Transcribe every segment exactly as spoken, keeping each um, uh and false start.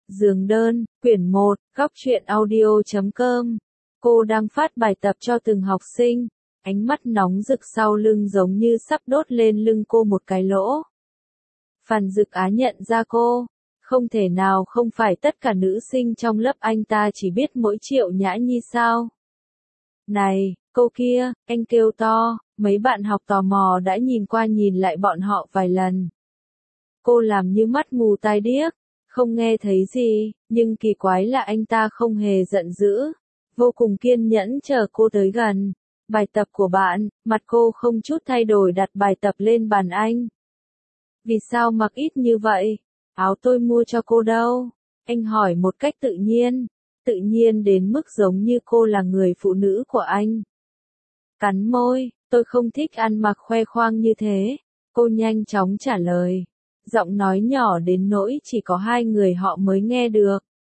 Giường đơn, quyển một, góc truyện audio chấm com. Cô đang phát bài tập cho từng học sinh, ánh mắt nóng rực sau lưng giống như sắp đốt lên lưng cô một cái lỗ. Phan Dực Á nhận ra cô, không thể nào không phải tất cả nữ sinh trong lớp anh ta chỉ biết mỗi Triệu Nhã Nhi sao. Này, cô kia, anh kêu to, mấy bạn học tò mò đã nhìn qua nhìn lại bọn họ vài lần. Cô làm như mắt mù tai điếc, không nghe thấy gì, nhưng kỳ quái là anh ta không hề giận dữ, vô cùng kiên nhẫn chờ cô tới gần. Bài tập của bạn, mặt cô không chút thay đổi đặt bài tập lên bàn anh. Vì sao mặc ít như vậy? Áo tôi mua cho cô đâu? Anh hỏi một cách tự nhiên, tự nhiên đến mức giống như cô là người phụ nữ của anh. Cắn môi, tôi không thích ăn mặc khoe khoang như thế. Cô nhanh chóng trả lời. Giọng nói nhỏ đến nỗi chỉ có hai người họ mới nghe được.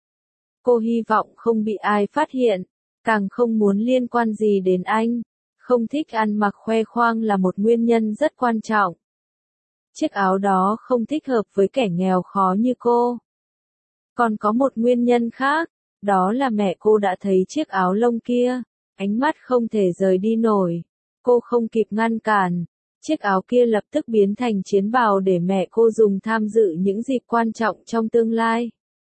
Cô hy vọng không bị ai phát hiện, càng không muốn liên quan gì đến anh. Không thích ăn mặc khoe khoang là một nguyên nhân rất quan trọng. Chiếc áo đó không thích hợp với kẻ nghèo khó như cô. Còn có một nguyên nhân khác, đó là mẹ cô đã thấy chiếc áo lông kia, ánh mắt không thể rời đi nổi. Cô không kịp ngăn cản. Chiếc áo kia lập tức biến thành chiến bào để mẹ cô dùng tham dự những dịp quan trọng trong tương lai.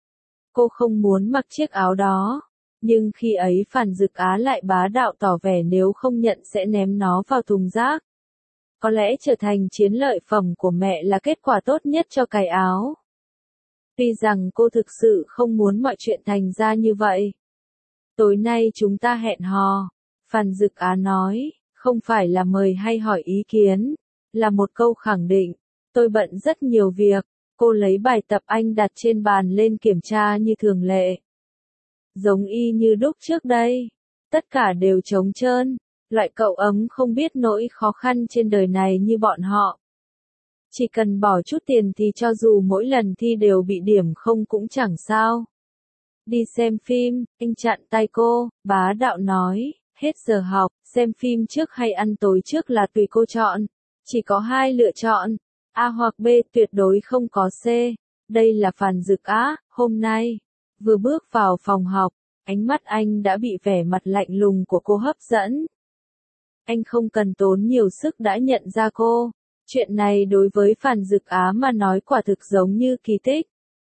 Cô không muốn mặc chiếc áo đó, nhưng khi ấy Phan Dực Á lại bá đạo tỏ vẻ nếu không nhận sẽ ném nó vào thùng rác. Có lẽ trở thành chiến lợi phẩm của mẹ là kết quả tốt nhất cho cái áo. Tuy rằng cô thực sự không muốn mọi chuyện thành ra như vậy. Tối nay chúng ta hẹn hò, Phan Dực Á nói. Không phải là mời hay hỏi ý kiến, là một câu khẳng định. Tôi bận rất nhiều việc. Cô lấy bài tập anh đặt trên bàn lên kiểm tra như thường lệ. Giống y như đúc trước đây. Tất cả đều trống trơn. Loại cậu ấm không biết nỗi khó khăn trên đời này như bọn họ. Chỉ cần bỏ chút tiền thì cho dù mỗi lần thi đều bị điểm không cũng chẳng sao. Đi xem phim, anh chặn tay cô, bá đạo nói. Hết giờ học, xem phim trước hay ăn tối trước là tùy cô chọn. Chỉ có hai lựa chọn, A hoặc B, tuyệt đối không có C. Đây là Phan Dực Á, hôm nay. Vừa bước vào phòng học, ánh mắt anh đã bị vẻ mặt lạnh lùng của cô hấp dẫn. Anh không cần tốn nhiều sức đã nhận ra cô. Chuyện này đối với Phan Dực Á mà nói quả thực giống như kỳ tích.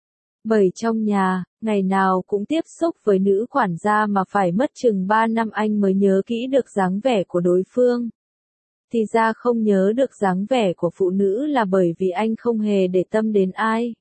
Bởi trong nhà, ngày nào cũng tiếp xúc với nữ quản gia mà phải mất chừng ba năm anh mới nhớ kỹ được dáng vẻ của đối phương. Thì ra không nhớ được dáng vẻ của phụ nữ là bởi vì anh không hề để tâm đến ai.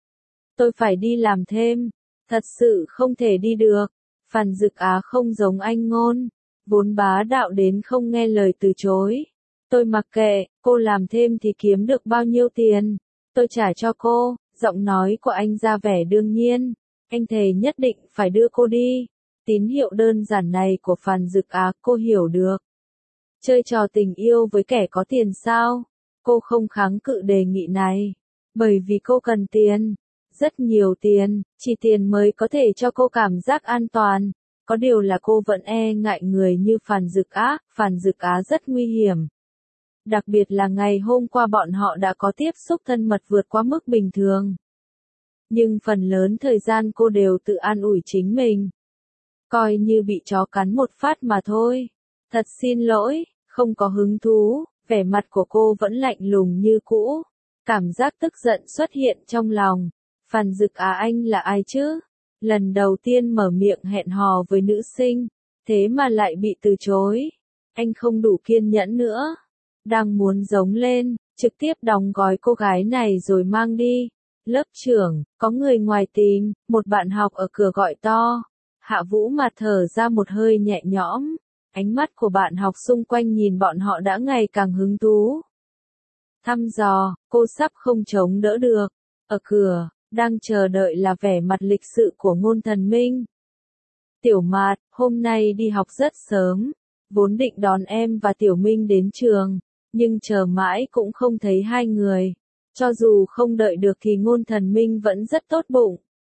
Tôi phải đi làm thêm, thật sự không thể đi được. Phan Dực Á không giống anh Ngôn, vốn bá đạo đến không nghe lời từ chối. Tôi mặc kệ, cô làm thêm thì kiếm được bao nhiêu tiền, tôi trả cho cô. Giọng nói của anh ra vẻ đương nhiên, anh thề nhất định phải đưa cô đi. Tín hiệu đơn giản này của Phan Dực Á cô hiểu được. Chơi trò tình yêu với kẻ có tiền sao? Cô không kháng cự đề nghị này, bởi vì cô cần tiền, rất nhiều tiền, chỉ tiền mới có thể cho cô cảm giác an toàn. Có điều là cô vẫn e ngại người như Phan Dực Á, Phan Dực Á rất nguy hiểm. Đặc biệt là ngày hôm qua bọn họ đã có tiếp xúc thân mật vượt qua mức bình thường. Nhưng phần lớn thời gian cô đều tự an ủi chính mình. Coi như bị chó cắn một phát mà thôi. Thật xin lỗi, không có hứng thú, vẻ mặt của cô vẫn lạnh lùng như cũ. Cảm giác tức giận xuất hiện trong lòng. Phan Dực Á anh là ai chứ? Lần đầu tiên mở miệng hẹn hò với nữ sinh, thế mà lại bị từ chối. Anh không đủ kiên nhẫn nữa. Đang muốn giống lên, trực tiếp đóng gói cô gái này rồi mang đi. Lớp trưởng, có người ngoài tìm, một bạn học ở cửa gọi to. Hạ Vũ mà thở ra một hơi nhẹ nhõm. Ánh mắt của bạn học xung quanh nhìn bọn họ đã ngày càng hứng thú. Thăm dò, cô sắp không chống đỡ được. Ở cửa, đang chờ đợi là vẻ mặt lịch sự của Ngôn Thần Minh. Tiểu Mạt, hôm nay đi học rất sớm. Vốn định đón em và Tiểu Minh đến trường. Nhưng chờ mãi cũng không thấy hai người. Cho dù không đợi được thì Ngôn Thần Minh vẫn rất tốt bụng.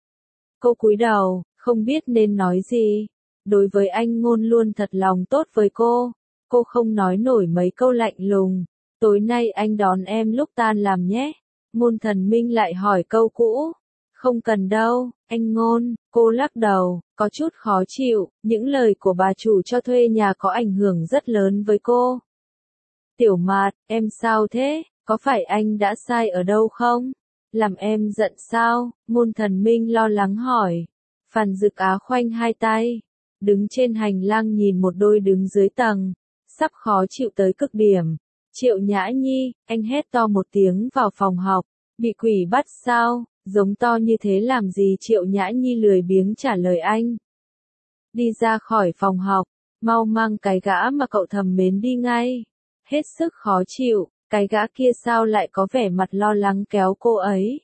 Cô cúi đầu, không biết nên nói gì. Đối với anh Ngôn luôn thật lòng tốt với cô. Cô không nói nổi mấy câu lạnh lùng. Tối nay anh đón em lúc tan làm nhé. Ngôn Thần Minh lại hỏi câu cũ. Không cần đâu, anh Ngôn, cô lắc đầu, có chút khó chịu, những lời của bà chủ cho thuê nhà có ảnh hưởng rất lớn với cô. Tiểu Mạt, em sao thế, có phải anh đã sai ở đâu không? Làm em giận sao? Ngôn Thần Minh lo lắng hỏi. Phan Dực Á khoanh hai tay, đứng trên hành lang nhìn một đôi đứng dưới tầng, sắp khó chịu tới cực điểm. Triệu Nhã Nhi, anh hét to một tiếng vào phòng học, bị quỷ bắt sao, giống to như thế làm gì? Triệu Nhã Nhi lười biếng trả lời anh. Đi ra khỏi phòng học, mau mang cái gã mà cậu thầm mến đi ngay. Hết sức khó chịu, cái gã kia sao lại có vẻ mặt lo lắng kéo cô ấy.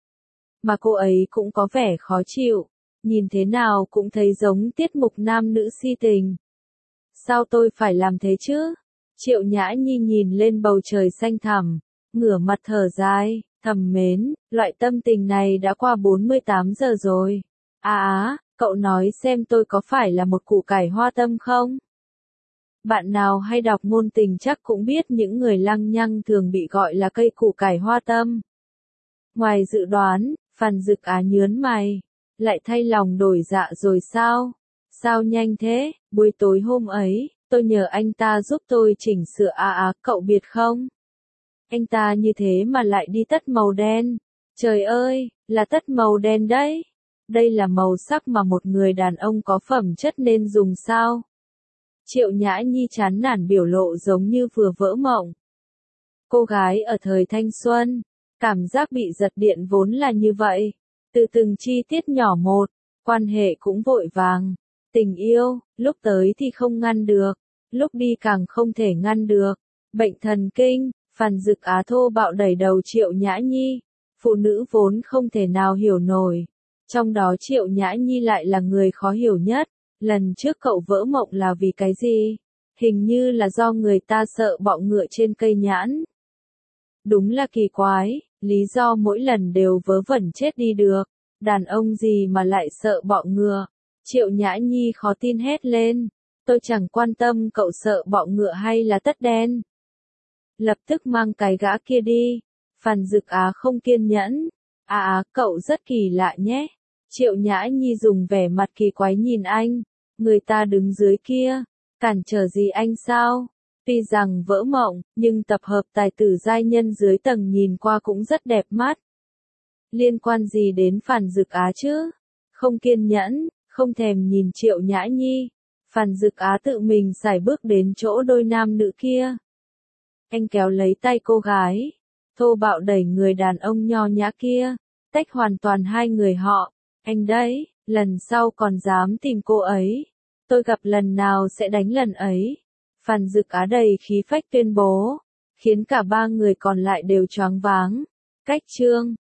Mà cô ấy cũng có vẻ khó chịu, nhìn thế nào cũng thấy giống tiết mục nam nữ si tình. Sao tôi phải làm thế chứ? Triệu Nhã Nhi nhìn lên bầu trời xanh thẳm, ngửa mặt thở dài, thầm mến, loại tâm tình này đã qua bốn mươi tám giờ rồi. À á, cậu nói xem tôi có phải là một củ cải hoa tâm không? Bạn nào hay đọc ngôn tình chắc cũng biết những người lăng nhăng thường bị gọi là cây củ cải hoa tâm. Ngoài dự đoán, Phan Dực Á nhớn mày, lại thay lòng đổi dạ rồi sao? Sao nhanh thế? Buổi tối hôm ấy, tôi nhờ anh ta giúp tôi chỉnh sửa à à, cậu biết không? Anh ta như thế mà lại đi tất màu đen. Trời ơi, là tất màu đen đấy. Đây là màu sắc mà một người đàn ông có phẩm chất nên dùng sao? Triệu Nhã Nhi chán nản biểu lộ giống như vừa vỡ mộng. Cô gái ở thời thanh xuân, cảm giác bị giật điện vốn là như vậy. Từ từng chi tiết nhỏ một, quan hệ cũng vội vàng. Tình yêu, lúc tới thì không ngăn được, lúc đi càng không thể ngăn được. Bệnh thần kinh, Phan Dực Á thô bạo đẩy đầu Triệu Nhã Nhi. Phụ nữ vốn không thể nào hiểu nổi. Trong đó Triệu Nhã Nhi lại là người khó hiểu nhất. Lần trước cậu vỡ mộng là vì cái gì? Hình như là do người ta sợ bọ ngựa trên cây nhãn. Đúng là kỳ quái, lý do mỗi lần đều vớ vẩn chết đi được. Đàn ông gì mà lại sợ bọ ngựa? Triệu Nhã Nhi khó tin hét lên. Tôi chẳng quan tâm cậu sợ bọ ngựa hay là tất đen. Lập tức mang cái gã kia đi. Phan Dực Á không kiên nhẫn. À á, cậu rất kỳ lạ nhé. Triệu Nhã Nhi dùng vẻ mặt kỳ quái nhìn anh. Người ta đứng dưới kia. Cản trở gì anh sao? Tuy rằng vỡ mộng, nhưng tập hợp tài tử giai nhân dưới tầng nhìn qua cũng rất đẹp mắt. Liên quan gì đến Phan Dực Á chứ? Không kiên nhẫn, không thèm nhìn Triệu Nhã Nhi. Phan Dực Á tự mình sải bước đến chỗ đôi nam nữ kia. Anh kéo lấy tay cô gái, thô bạo đẩy người đàn ông nho nhã kia, tách hoàn toàn hai người họ. Anh đấy, lần sau còn dám tìm cô ấy. Tôi gặp lần nào sẽ đánh lần ấy. Phan Dực Á đầy khí phách tuyên bố, khiến cả ba người còn lại đều choáng váng. Cách chương